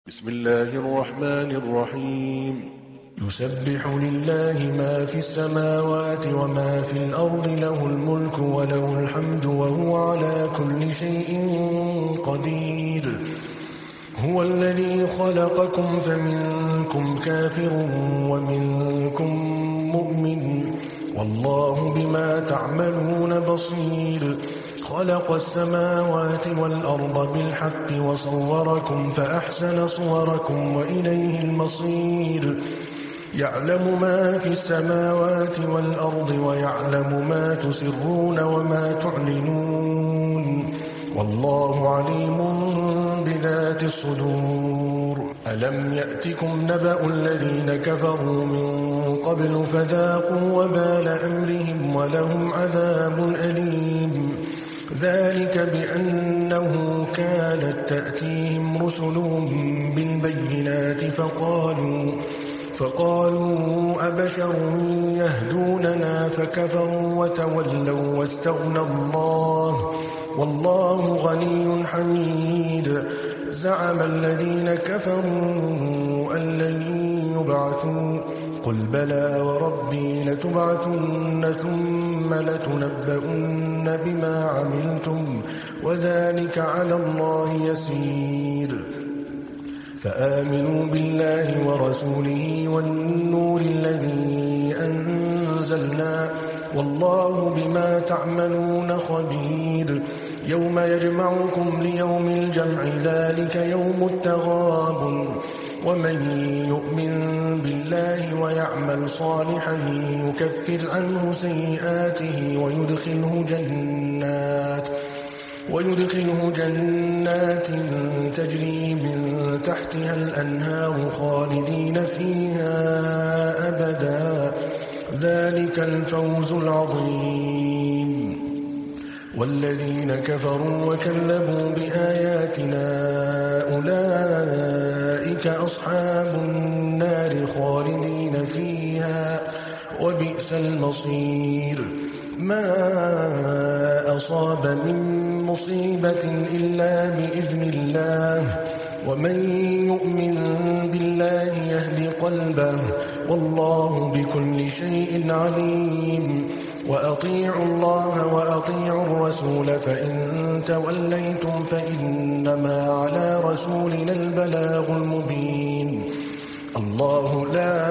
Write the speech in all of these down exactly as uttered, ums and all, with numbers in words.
بسم الله الرحمن الرحيم يسبح لله ما في السماوات وما في الأرض له الملك وله الحمد وهو على كل شيء قدير هو الذي خلقكم فمنكم كافر ومنكم مؤمن والله بما تعملون بصير خلق السماوات والأرض بالحق وصوركم فأحسن صوركم وإليه المصير يعلم ما في السماوات والأرض ويعلم ما تسرون وما تعلنون والله عليم بذات الصدور ألم يأتكم نبأ الذين كفروا من قبل فذاقوا وبال أمرهم ولهم عذاب أليم ذلك بأنه كانت تأتيهم رسلهم بالبينات فقالوا فقالوا أبشر يهدوننا فكفروا وتولوا واستغنى الله والله غني حميد زعم الذين كفروا أن لن يبعثوا قل بلى وربي لتبعثن ثم لتنبؤن بما عملتم وذلك على الله يسير فآمنوا بالله ورسوله والنور الذي أنزلنا والله بما تعملون خبير يوم يجمعكم ليوم الجمع ذلك يوم التغابن ومن يؤمن بالله ويعمل صالحا يكفر عنه سيئاته ويدخله جنات ويدخله جنات تجري من تحتها الأنهار خالدين فيها أبدا ذلك الفوز العظيم والذين كفروا وكذبوا بآياتنا أولئك أصحاب النار خالدين فيها وبئس المصير ما أصاب من مصيبة إلا بإذن الله ومن يؤمن بالله يهد قلبه والله بكل شيء عليم وأطيعوا الله وأطيعوا الرسول فإن توليتم فإنما على رسولنا البلاغ المبين الله لا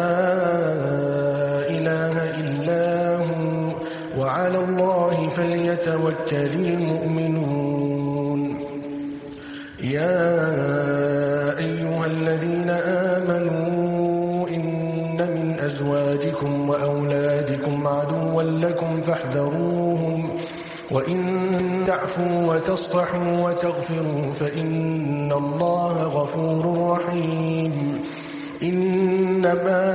إله إلا هو وعلى الله فليتوكل المؤمنون يا أيها الذين آمنوا إن من أزواجكم وأولادكم عدوا لكم فاحذروهم وإن تعفوا وتصفحوا وتغفروا فإن الله غفور رحيم إنما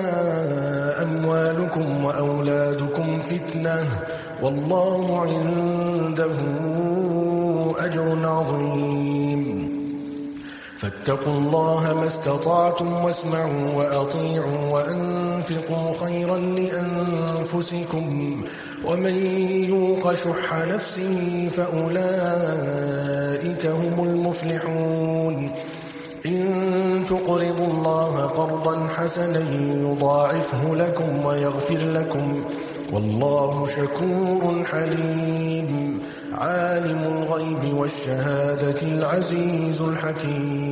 أموالكم وأولادكم فتنة والله عنده أجر عظيم فاتقوا الله ما استطعتم واسمعوا وأطيعوا وأنفقوا خيرا لأنفسكم ومن يوق شح نفسه فأولئك هم المفلحون إن تقرضوا الله قرضا حسنا يضاعفه لكم ويغفر لكم والله شكور حليم عالم الغيب والشهادة العزيز الحكيم